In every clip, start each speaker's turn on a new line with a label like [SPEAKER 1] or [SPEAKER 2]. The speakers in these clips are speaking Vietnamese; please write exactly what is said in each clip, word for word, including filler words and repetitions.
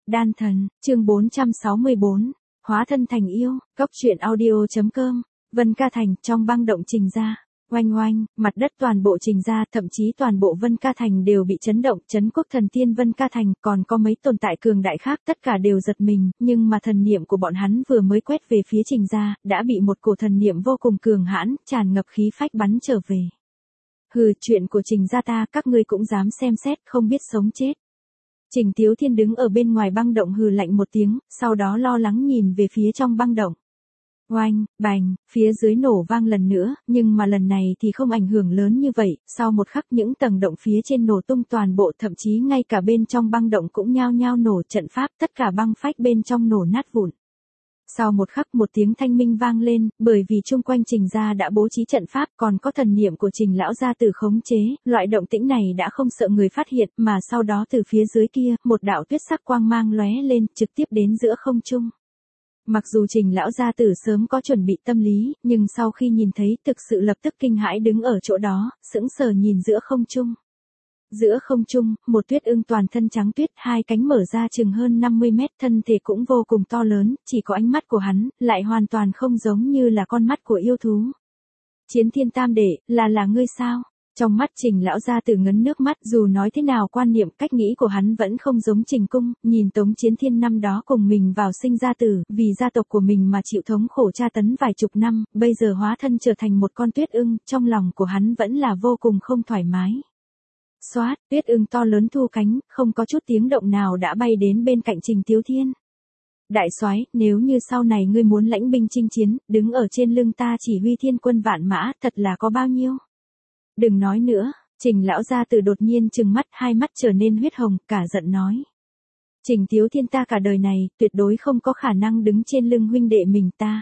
[SPEAKER 1] Đan thần, chương bốn trăm sáu mươi bốn, hóa thân thành yêu, góc truyện audio.com, Vân Ca Thành, trong băng động Trình gia. Oanh oanh, mặt đất toàn bộ Trình gia, thậm chí toàn bộ Vân Ca Thành đều bị chấn động, Trấn Quốc Thần Tiên Vân Ca Thành, còn có mấy tồn tại cường đại khác, tất cả đều giật mình, nhưng mà thần niệm của bọn hắn vừa mới quét về phía Trình gia, đã bị một cổ thần niệm vô cùng cường hãn, tràn ngập khí phách bắn trở về. Hừ, chuyện của Trình gia ta, các ngươi cũng dám xem xét, không biết sống chết. Trình Tiếu Thiên đứng ở bên ngoài băng động hừ lạnh một tiếng, sau đó lo lắng nhìn về phía trong băng động. Oanh, bành, phía dưới nổ vang lần nữa, nhưng mà lần này thì không ảnh hưởng lớn như vậy, sau một khắc những tầng động phía trên nổ tung toàn bộ, thậm chí ngay cả bên trong băng động cũng nhao nhao nổ, trận pháp, tất cả băng phách bên trong nổ nát vụn. Sau một khắc một tiếng thanh minh vang lên, bởi vì chung quanh Trình gia đã bố trí trận pháp, còn có thần niệm của Trình lão gia tử khống chế, loại động tĩnh này đã không sợ người phát hiện, mà sau đó từ phía dưới kia, một đạo tuyết sắc quang mang lóe lên, trực tiếp đến giữa không trung. Mặc dù Trình lão gia tử sớm có chuẩn bị tâm lý, nhưng sau khi nhìn thấy, thực sự lập tức kinh hãi đứng ở chỗ đó, sững sờ nhìn giữa không trung. Giữa không trung, một tuyết ưng toàn thân trắng tuyết, hai cánh mở ra chừng hơn năm mươi mét, thân thể cũng vô cùng to lớn, chỉ có ánh mắt của hắn, lại hoàn toàn không giống như là con mắt của yêu thú. Chiến Thiên Tam Đệ, là là ngươi sao? Trong mắt Trình lão gia tử ngấn nước mắt, dù nói thế nào quan niệm cách nghĩ của hắn vẫn không giống Trình Cung, nhìn Tống Chiến Thiên năm đó cùng mình vào sinh ra tử, vì gia tộc của mình mà chịu thống khổ tra tấn vài chục năm, bây giờ hóa thân trở thành một con tuyết ưng, trong lòng của hắn vẫn là vô cùng không thoải mái. Xoát, tuyết ưng to lớn thu cánh, không có chút tiếng động nào đã bay đến bên cạnh Trình Tiếu Thiên. Đại soái, nếu như sau này ngươi muốn lãnh binh chinh chiến, đứng ở trên lưng ta chỉ huy thiên quân vạn mã, thật là có bao nhiêu? Đừng nói nữa, Trình lão gia tử đột nhiên trừng mắt, hai mắt trở nên huyết hồng, cả giận nói. Trình Tiếu Thiên, ta cả đời này, tuyệt đối không có khả năng đứng trên lưng huynh đệ mình ta.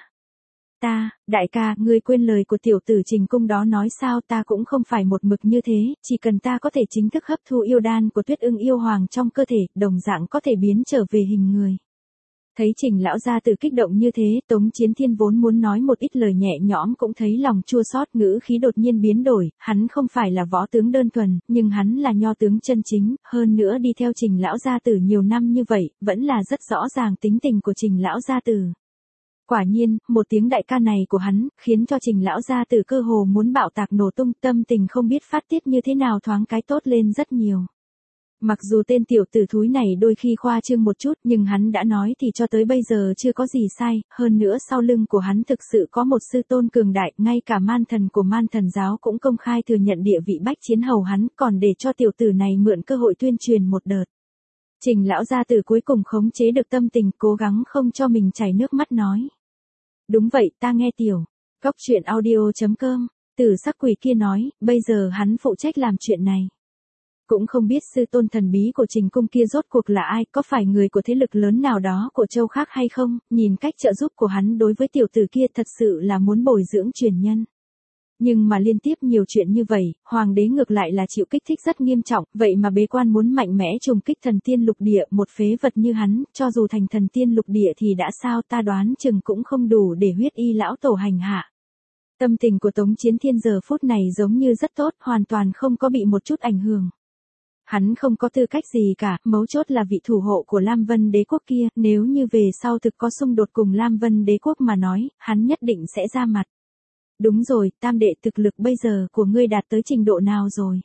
[SPEAKER 1] Ta, đại ca, ngươi quên lời của tiểu tử Trình Cung đó nói sao, ta cũng không phải một mực như thế, chỉ cần ta có thể chính thức hấp thu yêu đan của tuyết ưng yêu hoàng trong cơ thể, đồng dạng có thể biến trở về hình người. Thấy Trình lão gia tử kích động như thế, Tống Chiến Thiên vốn muốn nói một ít lời nhẹ nhõm cũng thấy lòng chua xót, ngữ khí đột nhiên biến đổi, hắn không phải là võ tướng đơn thuần, nhưng hắn là nho tướng chân chính, hơn nữa đi theo Trình lão gia tử nhiều năm như vậy, vẫn là rất rõ ràng tính tình của Trình lão gia tử. Quả nhiên, một tiếng đại ca này của hắn, khiến cho Trình lão gia tử cơ hồ muốn bạo tạc nổ tung, tâm tình không biết phát tiết như thế nào thoáng cái tốt lên rất nhiều. Mặc dù tên tiểu tử thúi này đôi khi khoa trương một chút, nhưng hắn đã nói thì cho tới bây giờ chưa có gì sai, hơn nữa sau lưng của hắn thực sự có một sư tôn cường đại, ngay cả man thần của man thần giáo cũng công khai thừa nhận địa vị bách chiến hầu hắn, còn để cho tiểu tử này mượn cơ hội tuyên truyền một đợt. Trình lão gia tử cuối cùng khống chế được tâm tình, cố gắng không cho mình chảy nước mắt nói. Đúng vậy, ta nghe tiểu. Góc truyện audio.com, Tử sắc quỷ kia nói, bây giờ hắn phụ trách làm chuyện này. Cũng không biết sư tôn thần bí của Trình Cung kia rốt cuộc là ai, có phải người của thế lực lớn nào đó của châu khác hay không, nhìn cách trợ giúp của hắn đối với tiểu tử kia thật sự là muốn bồi dưỡng truyền nhân. Nhưng mà liên tiếp nhiều chuyện như vậy, hoàng đế ngược lại là chịu kích thích rất nghiêm trọng, vậy mà bế quan muốn mạnh mẽ trùng kích thần tiên lục địa, một phế vật như hắn, cho dù thành thần tiên lục địa thì đã sao, ta đoán chừng cũng không đủ để huyết y lão tổ hành hạ. Tâm tình của Tống Chiến Thiên giờ phút này giống như rất tốt, hoàn toàn không có bị một chút ảnh hưởng. Hắn không có tư cách gì cả, mấu chốt là vị thủ hộ của Lam Vân đế quốc kia, nếu như về sau thực có xung đột cùng Lam Vân đế quốc mà nói, hắn nhất định sẽ ra mặt. Đúng rồi, Tam đệ, thực lực bây giờ của ngươi đạt tới trình độ nào rồi?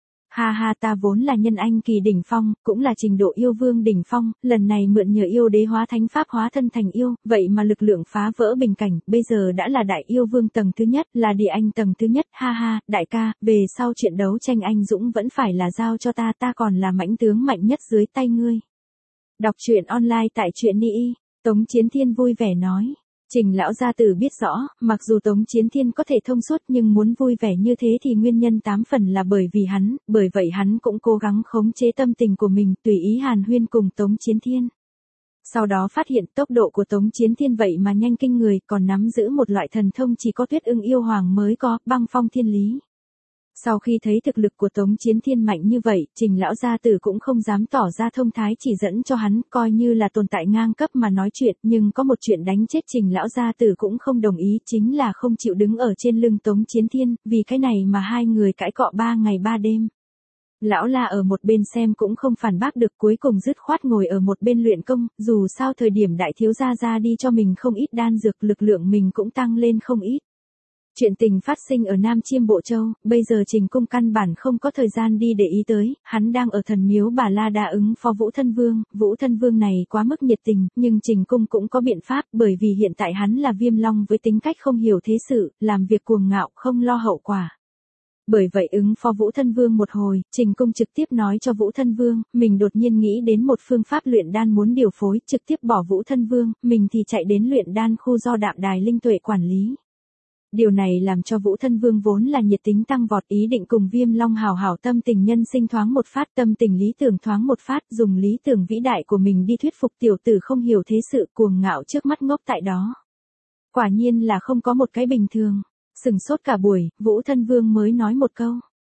[SPEAKER 1] Ha ha, ta vốn là nhân anh kỳ đỉnh phong, cũng là trình độ yêu vương đỉnh phong, lần này mượn nhờ yêu đế hóa thánh pháp hóa thân thành yêu, vậy mà lực lượng phá vỡ bình cảnh, bây giờ đã là đại yêu vương tầng thứ nhất, là địa anh tầng thứ nhất, ha ha, đại ca, về sau chuyện đấu tranh anh dũng vẫn phải là giao cho ta, ta còn là mãnh tướng mạnh nhất dưới tay ngươi. Đọc truyện online tại truyện ni, Tống Chiến Thiên vui vẻ nói. Trình lão gia tử biết rõ, mặc dù Tống Chiến Thiên có thể thông suốt nhưng muốn vui vẻ như thế thì nguyên nhân tám phần là bởi vì hắn, bởi vậy hắn cũng cố gắng khống chế tâm tình của mình, tùy ý hàn huyên cùng Tống Chiến Thiên. Sau đó phát hiện tốc độ của Tống Chiến Thiên vậy mà nhanh kinh người, còn nắm giữ một loại thần thông chỉ có tuyết ưng yêu hoàng mới có, băng phong thiên lý. Sau khi thấy thực lực của Tống Chiến Thiên mạnh như vậy, Trình lão gia tử cũng không dám tỏ ra thông thái, chỉ dẫn cho hắn, coi như là tồn tại ngang cấp mà nói chuyện, nhưng có một chuyện đánh chết Trình lão gia tử cũng không đồng ý, chính là không chịu đứng ở trên lưng Tống Chiến Thiên, vì cái này mà hai người cãi cọ ba ngày ba đêm. Lão La ở một bên xem cũng không phản bác được, cuối cùng dứt khoát ngồi ở một bên luyện công, dù sao thời điểm đại thiếu gia ra đi cho mình không ít đan dược, lực lượng mình cũng tăng lên không ít. Chuyện tình phát sinh ở Nam Chiêm Bộ Châu, bây giờ Trình Cung căn bản không có thời gian đi để ý tới, hắn đang ở thần miếu Bà La Đa ứng phó Vũ Thân Vương, Vũ Thân Vương này quá mức nhiệt tình, nhưng Trình Cung cũng có biện pháp, bởi vì hiện tại hắn là Viêm Long với tính cách không hiểu thế sự, làm việc cuồng ngạo, không lo hậu quả. Bởi vậy ứng phó Vũ Thân Vương một hồi, Trình Cung trực tiếp nói cho Vũ Thân Vương, mình đột nhiên nghĩ đến một phương pháp luyện đan muốn điều phối, trực tiếp bỏ Vũ Thân Vương, mình thì chạy đến luyện đan khu do Đạm Đài Linh Tuệ quản lý. Điều này làm cho Vũ Thân Vương vốn là nhiệt tính tăng vọt, ý định cùng Viêm Long hào hảo tâm tình nhân sinh thoáng một phát, tâm tình lý tưởng thoáng một phát, dùng lý tưởng vĩ đại của mình đi thuyết phục tiểu tử không hiểu thế sự, cuồng ngạo trước mắt ngốc tại đó. Quả nhiên là không có một cái bình thường. Sừng sốt cả buổi, Vũ Thân Vương mới nói một câu.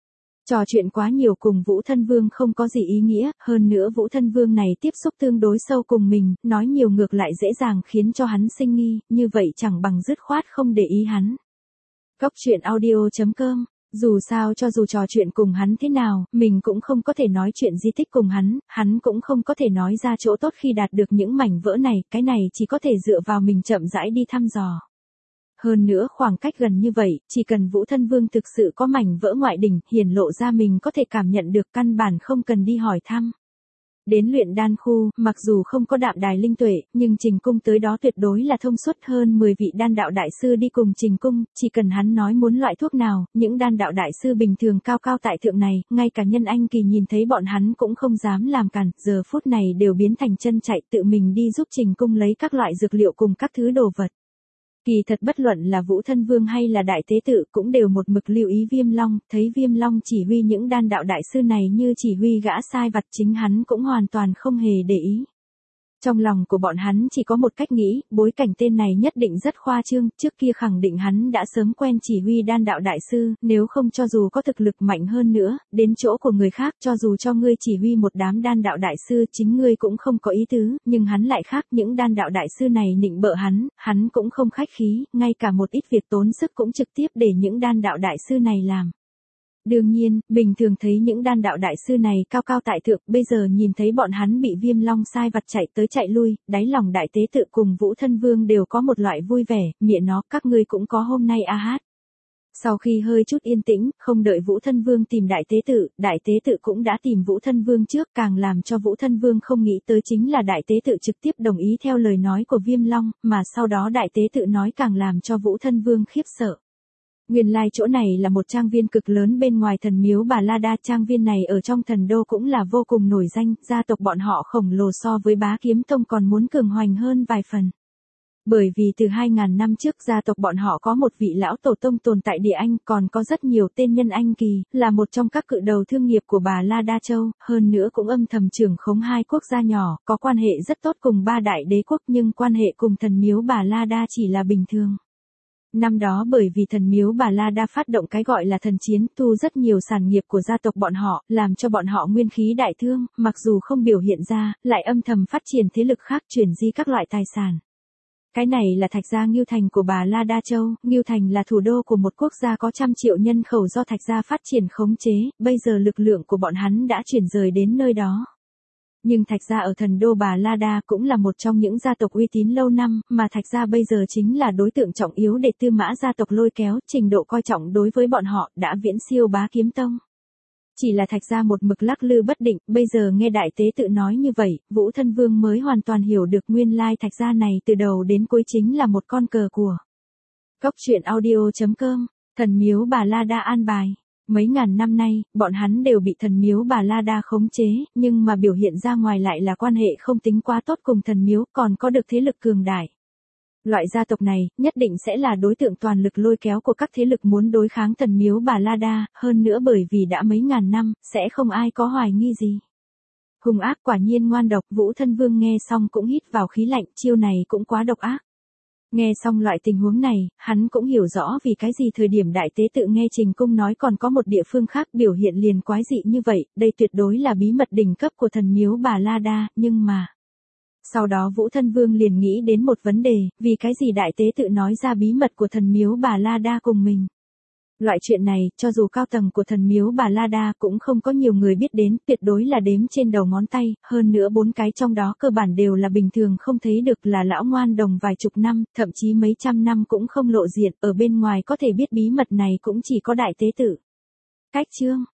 [SPEAKER 1] Trò chuyện quá nhiều cùng Vũ Thân Vương không có gì ý nghĩa, hơn nữa Vũ Thân Vương này tiếp xúc tương đối sâu cùng mình, nói nhiều ngược lại dễ dàng khiến cho hắn sinh nghi, như vậy chẳng bằng dứt khoát không để ý hắn. Cốc truyện audio chấm com. Dù sao cho dù trò chuyện cùng hắn thế nào, mình cũng không có thể nói chuyện di tích cùng hắn, hắn cũng không có thể nói ra chỗ tốt khi đạt được những mảnh vỡ này, cái này chỉ có thể dựa vào mình chậm rãi đi thăm dò. Hơn nữa khoảng cách gần như vậy, chỉ cần Vũ Thân Vương thực sự có mảnh vỡ ngoại đỉnh, hiển lộ ra mình có thể cảm nhận được, căn bản không cần đi hỏi thăm. Đến luyện đan khu, mặc dù không có Đạm Đài Linh Tuệ, nhưng Trình Cung tới đó tuyệt đối là thông suốt, hơn mười vị đan đạo đại sư đi cùng Trình Cung, chỉ cần hắn nói muốn loại thuốc nào, những đan đạo đại sư bình thường cao cao tại thượng này, ngay cả Nhân Anh Kỳ nhìn thấy bọn hắn cũng không dám làm cản, giờ phút này đều biến thành chân chạy tự mình đi giúp Trình Cung lấy các loại dược liệu cùng các thứ đồ vật. Kỳ thật bất luận là Vũ Thân Vương hay là Đại Tế Tự cũng đều một mực lưu ý Viêm Long, thấy Viêm Long chỉ huy những đan đạo đại sư này như chỉ huy gã sai vặt, chính hắn cũng hoàn toàn không hề để ý. Trong lòng của bọn hắn chỉ có một cách nghĩ, bối cảnh tên này nhất định rất khoa trương, trước kia khẳng định hắn đã sớm quen chỉ huy đan đạo đại sư, nếu không cho dù có thực lực mạnh hơn nữa, đến chỗ của người khác cho dù cho ngươi chỉ huy một đám đan đạo đại sư chính ngươi cũng không có ý tứ, nhưng hắn lại khác, những đan đạo đại sư này nịnh bợ hắn, hắn cũng không khách khí, ngay cả một ít việc tốn sức cũng trực tiếp để những đan đạo đại sư này làm. Đương nhiên, bình thường thấy những đan đạo đại sư này cao cao tại thượng, bây giờ nhìn thấy bọn hắn bị Viêm Long sai vặt chạy tới chạy lui, đáy lòng Đại Tế Tự cùng Vũ Thân Vương đều có một loại vui vẻ, miệng nó, các ngươi cũng có hôm nay a hát. Sau khi hơi chút yên tĩnh, không đợi Vũ Thân Vương tìm Đại Tế Tự, Đại Tế Tự cũng đã tìm Vũ Thân Vương trước, càng làm cho Vũ Thân Vương không nghĩ tới chính là Đại Tế Tự trực tiếp đồng ý theo lời nói của Viêm Long, mà sau đó Đại Tế Tự nói càng làm cho Vũ Thân Vương khiếp sợ. Nguyên lai like chỗ này là một trang viên cực lớn bên ngoài thần miếu Bà La Đa, trang viên này ở trong thần đô cũng là vô cùng nổi danh, gia tộc bọn họ khổng lồ so với Bá Kiếm Tông còn muốn cường hoành hơn vài phần. Bởi vì từ hai ngàn năm trước gia tộc bọn họ có một vị lão tổ tông tồn tại địa Anh, còn có rất nhiều tên nhân Anh kỳ, là một trong các cự đầu thương nghiệp của Bà La Đa Châu, hơn nữa cũng âm thầm trưởng khống hai quốc gia nhỏ, có quan hệ rất tốt cùng ba đại đế quốc, nhưng quan hệ cùng thần miếu Bà La Đa chỉ là bình thường. Năm đó bởi vì thần miếu Bà La Đa phát động cái gọi là thần chiến, thu rất nhiều sản nghiệp của gia tộc bọn họ, làm cho bọn họ nguyên khí đại thương, mặc dù không biểu hiện ra, lại âm thầm phát triển thế lực khác, chuyển di các loại tài sản. Cái này là Thạch Gia Ngưu Thành của Bà La Đa Châu, Ngưu Thành là thủ đô của một quốc gia có trăm triệu nhân khẩu do Thạch Gia phát triển khống chế, bây giờ lực lượng của bọn hắn đã chuyển rời đến nơi đó. Nhưng Thạch Gia ở thần đô Bà La Đa cũng là một trong những gia tộc uy tín lâu năm, mà Thạch Gia bây giờ chính là đối tượng trọng yếu để Tư Mã gia tộc lôi kéo, trình độ coi trọng đối với bọn họ đã viễn siêu Bá Kiếm Tông. Chỉ là Thạch Gia một mực lắc lư bất định, bây giờ nghe Đại Tế Tự nói như vậy, Vũ Thân Vương mới hoàn toàn hiểu được nguyên lai Thạch Gia này từ đầu đến cuối chính là một con cờ của. Cốc truyện audio chấm com, thần miếu Bà La Đa an bài. Mấy ngàn năm nay, bọn hắn đều bị thần miếu Bà La Đa khống chế, nhưng mà biểu hiện ra ngoài lại là quan hệ không tính quá tốt cùng thần miếu, còn có được thế lực cường đại. Loại gia tộc này, nhất định sẽ là đối tượng toàn lực lôi kéo của các thế lực muốn đối kháng thần miếu Bà La Đa, hơn nữa bởi vì đã mấy ngàn năm, sẽ không ai có hoài nghi gì. Hung ác quả nhiên ngoan độc, Vũ Thân Vương nghe xong cũng hít vào khí lạnh, chiêu này cũng quá độc ác. Nghe xong loại tình huống này, hắn cũng hiểu rõ vì cái gì thời điểm Đại Tế Tự nghe Trình Cung nói còn có một địa phương khác biểu hiện liền quái dị như vậy, đây tuyệt đối là bí mật đỉnh cấp của thần miếu Bà La Đa, nhưng mà... Sau đó Vũ Thân Vương liền nghĩ đến một vấn đề, vì cái gì Đại Tế Tự nói ra bí mật của thần miếu Bà La Đa cùng mình. Loại chuyện này, cho dù cao tầng của thần miếu Bà La Đa cũng không có nhiều người biết đến, tuyệt đối là đếm trên đầu ngón tay, hơn nữa bốn cái trong đó cơ bản đều là bình thường không thấy được, là lão ngoan đồng vài chục năm, thậm chí mấy trăm năm cũng không lộ diện, ở bên ngoài có thể biết bí mật này cũng chỉ có đại tế tử. Cách chương